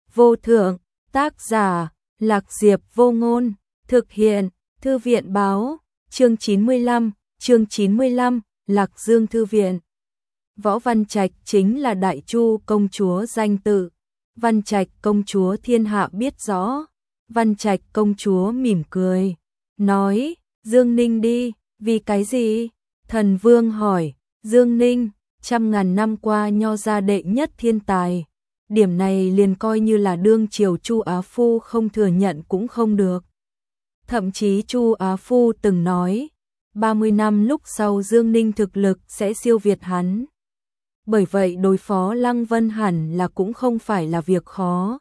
vô thượng, tác giả, Lạc Diệp Vô Ngôn, thực hiện, Thư viện báo, chương 95, Lạc Dương Thư viện. Võ Văn Trạch chính là Đại Chu công chúa danh tự. Văn Trạch công chúa thiên hạ biết rõ. Văn Trạch công chúa mỉm cười, nói, Dương Ninh đi, vì cái gì? Thần Vương hỏi, Dương Ninh, trăm ngàn năm qua nho gia đệ nhất thiên tài. Điểm này liền coi như là đương triều Chu Á Phu không thừa nhận cũng không được. Thậm chí Chu Á Phu từng nói, 30 năm lúc sau Dương Ninh thực lực sẽ siêu việt hắn. Bởi vậy đối phó Lăng Vân hẳn là cũng không phải là việc khó.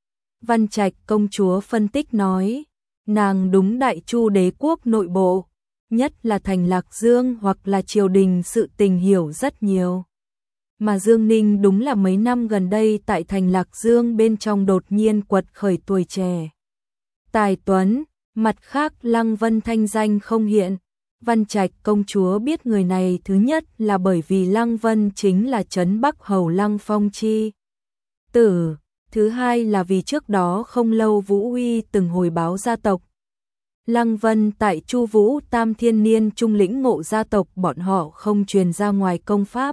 Văn Trạch công chúa phân tích nói, nàng đúng Đại Chu đế quốc nội bộ, nhất là thành Lạc Dương hoặc là triều đình sự tình hiểu rất nhiều. Mà Dương Ninh đúng là mấy năm gần đây tại thành Lạc Dương bên trong đột nhiên quật khởi tuổi trẻ. Tài tuấn, mặt khác Lăng Vân thanh danh không hiện. Văn Trạch công chúa biết người này thứ nhất là bởi vì Lăng Vân chính là trấn Bắc Hầu Lăng Phong chi tử, thứ hai là vì trước đó không lâu Vũ Uy từng hồi báo gia tộc. Lăng Vân tại Chu Vũ Tam Thiên Niên trung lĩnh ngộ gia tộc bọn họ không truyền ra ngoài công pháp.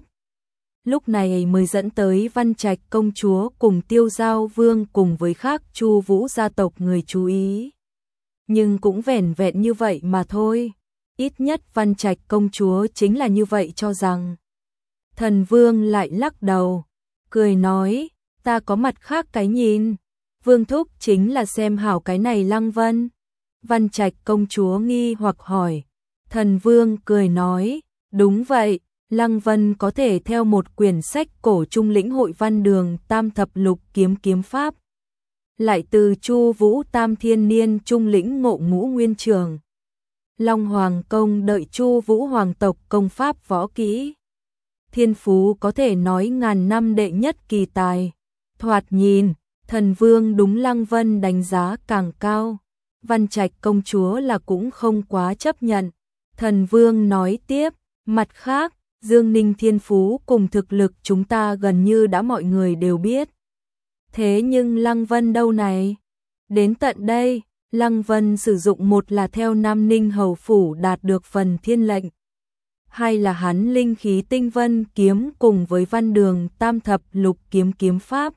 Lúc này mới dẫn tới Văn Trạch công chúa cùng Tiêu Giao Vương cùng với khác Chu Vũ gia tộc người chú ý. Nhưng cũng vẻn vẹn như vậy mà thôi. Ít nhất Văn Trạch công chúa chính là như vậy cho rằng. Thần Vương lại lắc đầu, cười nói, ta có mặt khác cái nhìn. Vương thúc chính là xem hảo cái này Lăng Vân. Văn Trạch công chúa nghi hoặc hỏi. Thần Vương cười nói, đúng vậy, Lăng Vân có thể theo một quyển sách cổ trung lĩnh hội văn đường tam thập lục kiếm pháp. Lại từ Chu Vũ Tam Thiên Niên trung lĩnh ngộ ngũ nguyên trường. Long Hoàng công đợi Chu Vũ hoàng tộc công pháp võ kỹ. Thiên phú có thể nói ngàn năm đệ nhất kỳ tài. Thoạt nhìn, thần Vương đúng Lăng Vân đánh giá càng cao. Văn Trạch công chúa là cũng không quá chấp nhận. Thần Vương nói tiếp, mặt khác, Dương Ninh thiên phú cùng thực lực chúng ta gần như đã mọi người đều biết. Thế nhưng Lăng Vân đâu này? Đến tận đây, Lăng Vân sử dụng một là theo Nam Ninh hầu phủ đạt được phần thiên lệnh. Hai là hắn linh khí tinh vân kiếm cùng với văn đường tam thập lục kiếm pháp.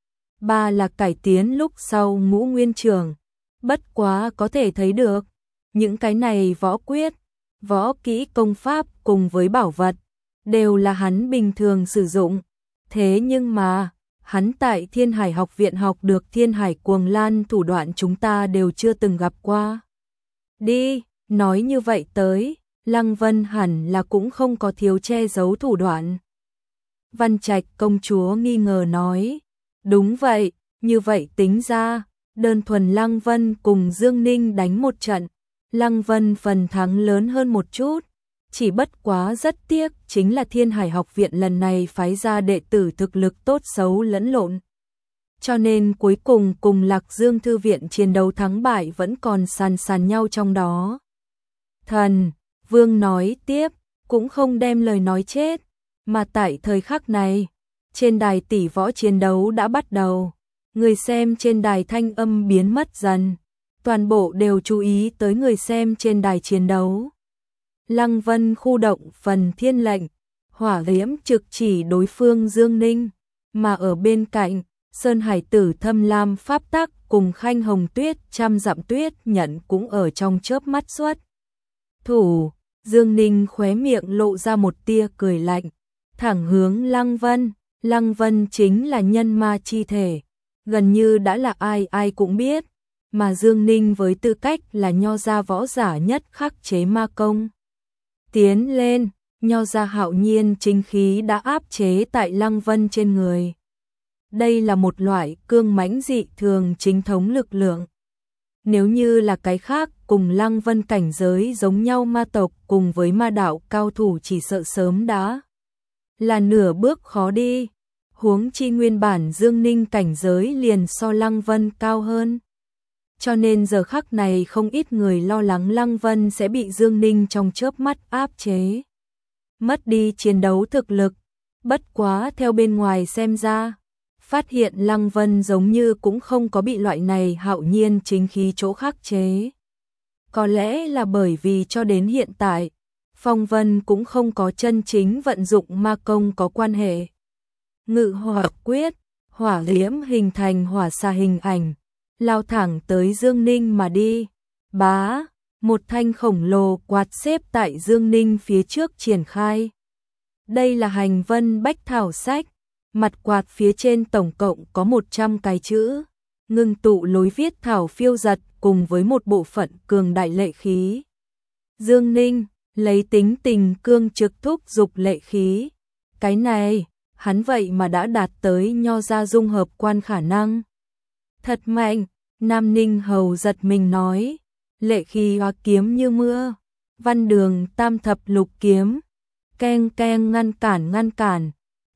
Ba là cải tiến lúc sau ngũ nguyên trường. Bất quá có thể thấy được, những cái này võ quyết, võ kỹ công pháp cùng với bảo vật, đều là hắn bình thường sử dụng. Thế nhưng mà, hắn tại Thiên Hải học viện học được Thiên Hải cuồng lan thủ đoạn chúng ta đều chưa từng gặp qua. Đi, nói như vậy tới, Lăng Vân hẳn là cũng không có thiếu che giấu thủ đoạn. Văn Trạch công chúa nghi ngờ nói, đúng vậy, như vậy tính ra, đơn thuần Lăng Vân cùng Dương Ninh đánh một trận, Lăng Vân phần thắng lớn hơn một chút. Chỉ bất quá rất tiếc chính là Thiên Hải học viện lần này phái ra đệ tử thực lực tốt xấu lẫn lộn. Cho nên cuối cùng cùng Lạc Dương Thư viện chiến đấu thắng bại vẫn còn sàn nhau trong đó. Thần Vương nói tiếp, cũng không đem lời nói chết, mà tại thời khắc này, trên đài tỷ võ chiến đấu đã bắt đầu. Người xem trên đài thanh âm biến mất dần, toàn bộ đều chú ý tới người xem trên đài chiến đấu. Lăng Vân khu động phần thiên lệnh, hỏa diễm trực chỉ đối phương Dương Ninh, mà ở bên cạnh, Sơn Hải tử thâm lam pháp tắc cùng Khanh Hồng Tuyết trăm dặm tuyết nhận cũng ở trong chớp mắt xuất. Thủ, Dương Ninh khóe miệng lộ ra một tia cười lạnh, thẳng hướng Lăng Vân. Lăng Vân chính là nhân ma chi thể, gần như đã là ai cũng biết, mà Dương Ninh với tư cách là nho gia võ giả nhất khắc chế ma công. Tiến lên, nho gia hạo nhiên chính khí đã áp chế tại Lăng Vân trên người. Đây là một loại cương mãnh dị thường chính thống lực lượng. Nếu như là cái khác cùng Lăng Vân cảnh giới giống nhau ma tộc cùng với ma đạo cao thủ chỉ sợ sớm đã là nửa bước khó đi. Huống chi nguyên bản Dương Ninh cảnh giới liền so Lăng Vân cao hơn. Cho nên giờ khắc này không ít người lo lắng Lăng Vân sẽ bị Dương Ninh trong chớp mắt áp chế. Mất đi chiến đấu thực lực, bất quá theo bên ngoài xem ra, phát hiện Lăng Vân giống như cũng không có bị loại này hạo nhiên chính khí chỗ khắc chế. Có lẽ là bởi vì cho đến hiện tại, Phong Vân cũng không có chân chính vận dụng ma công có quan hệ. Ngự hỏa quyết, hỏa liễm hình thành hỏa xà hình ảnh, lao thẳng tới Dương Ninh mà đi. Bá, một thanh khổng lồ quạt xếp tại Dương Ninh phía trước triển khai. Đây là hành vân bách thảo sách, mặt quạt phía trên tổng cộng có 100 cái chữ, ngưng tụ lối viết thảo phiêu giật cùng với một bộ phận cường đại lệ khí. Dương Ninh lấy tính tình cương trực thúc dục lệ khí. Cái này, hắn vậy mà đã đạt tới nho gia dung hợp quan khả năng. Thật mạnh, Nam Ninh Hầu giật mình nói, lệ khí hóa kiếm như mưa, văn đường tam thập lục kiếm, keng keng ngăn cản,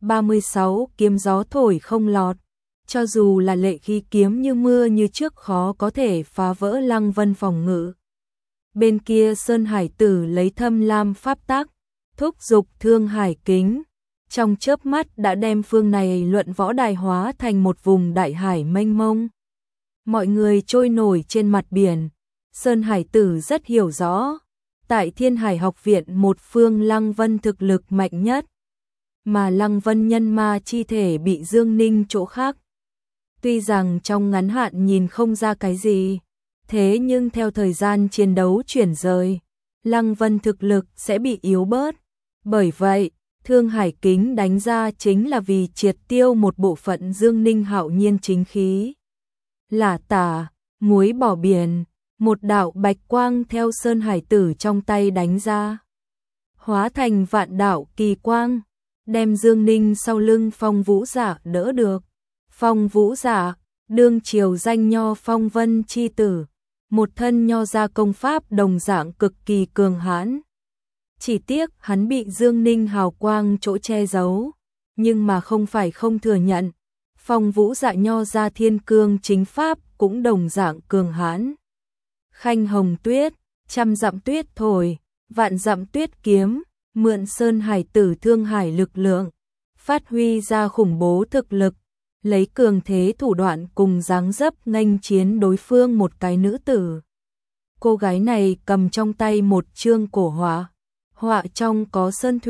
36 kiếm gió thổi không lọt, cho dù là lệ khí kiếm như mưa như trước khó có thể phá vỡ Lăng Vân phòng ngự. Bên kia Sơn Hải Tử lấy thâm lam pháp tắc, thúc dục thương hải kính, trong chớp mắt đã đem phương này luận võ đài hóa thành một vùng đại hải mênh mông. Mọi người trôi nổi trên mặt biển, Sơn Hải Tử rất hiểu rõ, tại Thiên Hải học viện một phương Lăng Vân thực lực mạnh nhất, mà Lăng Vân nhân ma chi thể bị Dương Ninh chỗ khác. Tuy rằng trong ngắn hạn nhìn không ra cái gì, thế nhưng theo thời gian chiến đấu chuyển rời, Lăng Vân thực lực sẽ bị yếu bớt. Bởi vậy, Thương Hải Kính đánh ra chính là vì triệt tiêu một bộ phận Dương Ninh hạo nhiên chính khí. Lả tả, muối bỏ biển, một đạo bạch quang theo Sơn Hải Tử trong tay đánh ra, hóa thành vạn đạo kỳ quang, đem Dương Ninh sau lưng Phong Vũ Giả đỡ được. Phong Vũ Giả, đương triều danh nho Phong Vân chi tử, một thân nho gia công pháp đồng dạng cực kỳ cường hãn. Chỉ tiếc hắn bị Dương Ninh hào quang chỗ che giấu, nhưng mà không phải không thừa nhận, Phong Vũ Dạ nho gia thiên cương chính pháp cũng đồng dạng cường hãn. Khanh hồng tuyết, trăm dặm tuyết thổi, vạn dặm tuyết kiếm, mượn Sơn Hải Tử thương hải lực lượng, phát huy ra khủng bố thực lực, lấy cường thế thủ đoạn cùng dáng dấp nghênh chiến đối phương một cái nữ tử. Cô gái này cầm trong tay một chương cổ họa, họa trong có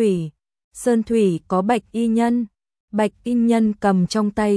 sơn thủy có bạch y nhân cầm trong tay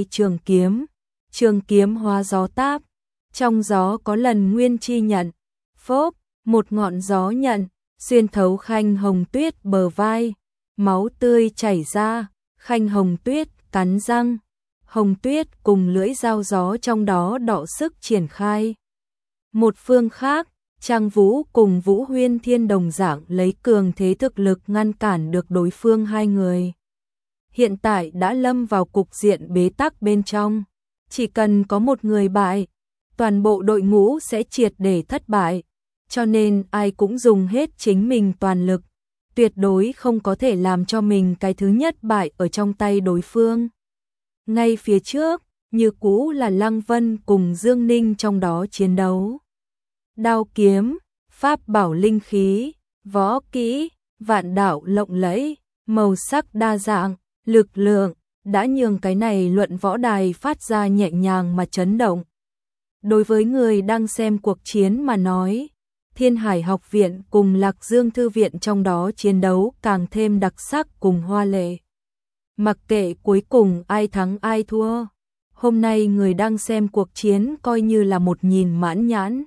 trường kiếm hóa gió táp, trong gió có lần nguyên chi nhận, phốp, một ngọn gió nhận, xuyên thấu Khanh hồng tuyết bờ vai, máu tươi chảy ra, Khanh hồng tuyết cắn răng, hồng tuyết cùng lưỡi dao gió trong đó đọ sức triển khai. Một phương khác, Trang Vũ cùng Vũ Huyên Thiên đồng dạng lấy cường thế thực lực ngăn cản được đối phương hai người. Hiện tại đã lâm vào cục diện bế tắc bên trong, chỉ cần có một người bại, toàn bộ đội ngũ sẽ triệt để thất bại, cho nên ai cũng dùng hết chính mình toàn lực, tuyệt đối không có thể làm cho mình cái thứ nhất bại ở trong tay đối phương. Ngay phía trước, như cũ là Lăng Vân cùng Dương Ninh trong đó chiến đấu. Đao kiếm, pháp bảo linh khí, võ kỹ, vạn đạo lộng lẫy, màu sắc đa dạng, lực lượng, đã nhường cái này luận võ đài phát ra nhẹ nhàng mà chấn động. Đối với người đang xem cuộc chiến mà nói, Thiên Hải học viện cùng Lạc Dương thư viện trong đó chiến đấu càng thêm đặc sắc cùng hoa lệ. Mặc kệ cuối cùng ai thắng ai thua, hôm nay người đang xem cuộc chiến coi như là một nhìn mãn nhãn.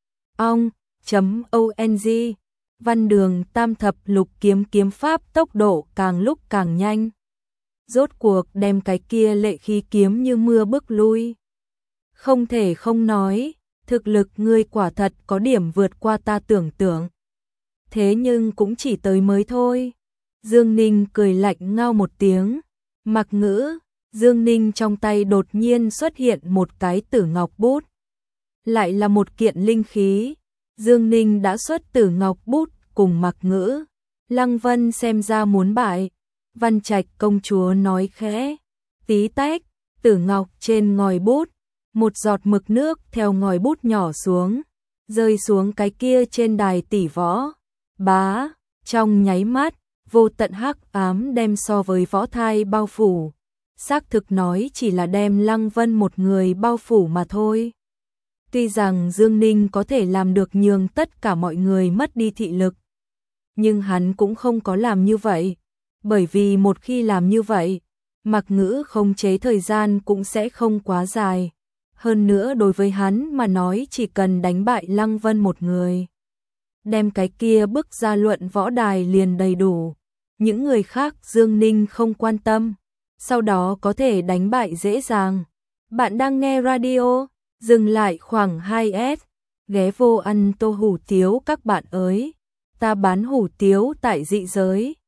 ong.ong Văn đường tam thập lục kiếm pháp tốc độ càng lúc càng nhanh. Rốt cuộc đem cái kia lệ khí kiếm như mưa bức lui. Không thể không nói, thực lực ngươi quả thật có điểm vượt qua ta tưởng tượng. Thế nhưng cũng chỉ tới mới thôi. Dương Ninh cười lạnh ngao một tiếng. Mặc ngữ, Dương Ninh trong tay đột nhiên xuất hiện một cái tử ngọc bút. Lại là một kiện linh khí. Dương Ninh đã xuất tử ngọc bút cùng mặc ngữ. Lăng Vân xem ra muốn bại. Văn Trạch công chúa nói khẽ. Tí tách, tử ngọc trên ngòi bút. Một giọt mực nước theo ngòi bút nhỏ xuống. Rơi xuống cái kia trên đài tỷ võ. Bá, trong nháy mắt, vô tận hắc ám đem so với võ thai bao phủ. xác thực nói chỉ là đem Lăng Vân một người bao phủ mà thôi. Tuy rằng Dương Ninh có thể làm được nhường tất cả mọi người mất đi thị lực, nhưng hắn cũng không có làm như vậy, bởi vì một khi làm như vậy, Mạc Ngữ khống chế thời gian cũng sẽ không quá dài. Hơn nữa đối với hắn mà nói chỉ cần đánh bại Lăng Vân một người, đem cái kia bức ra luận võ đài liền đầy đủ. Những người khác Dương Ninh không quan tâm, sau đó có thể đánh bại dễ dàng. Bạn đang nghe radio, dừng lại khoảng 2S, ghé vô ăn tô hủ tiếu các bạn ơi. Ta bán hủ tiếu tại dị giới.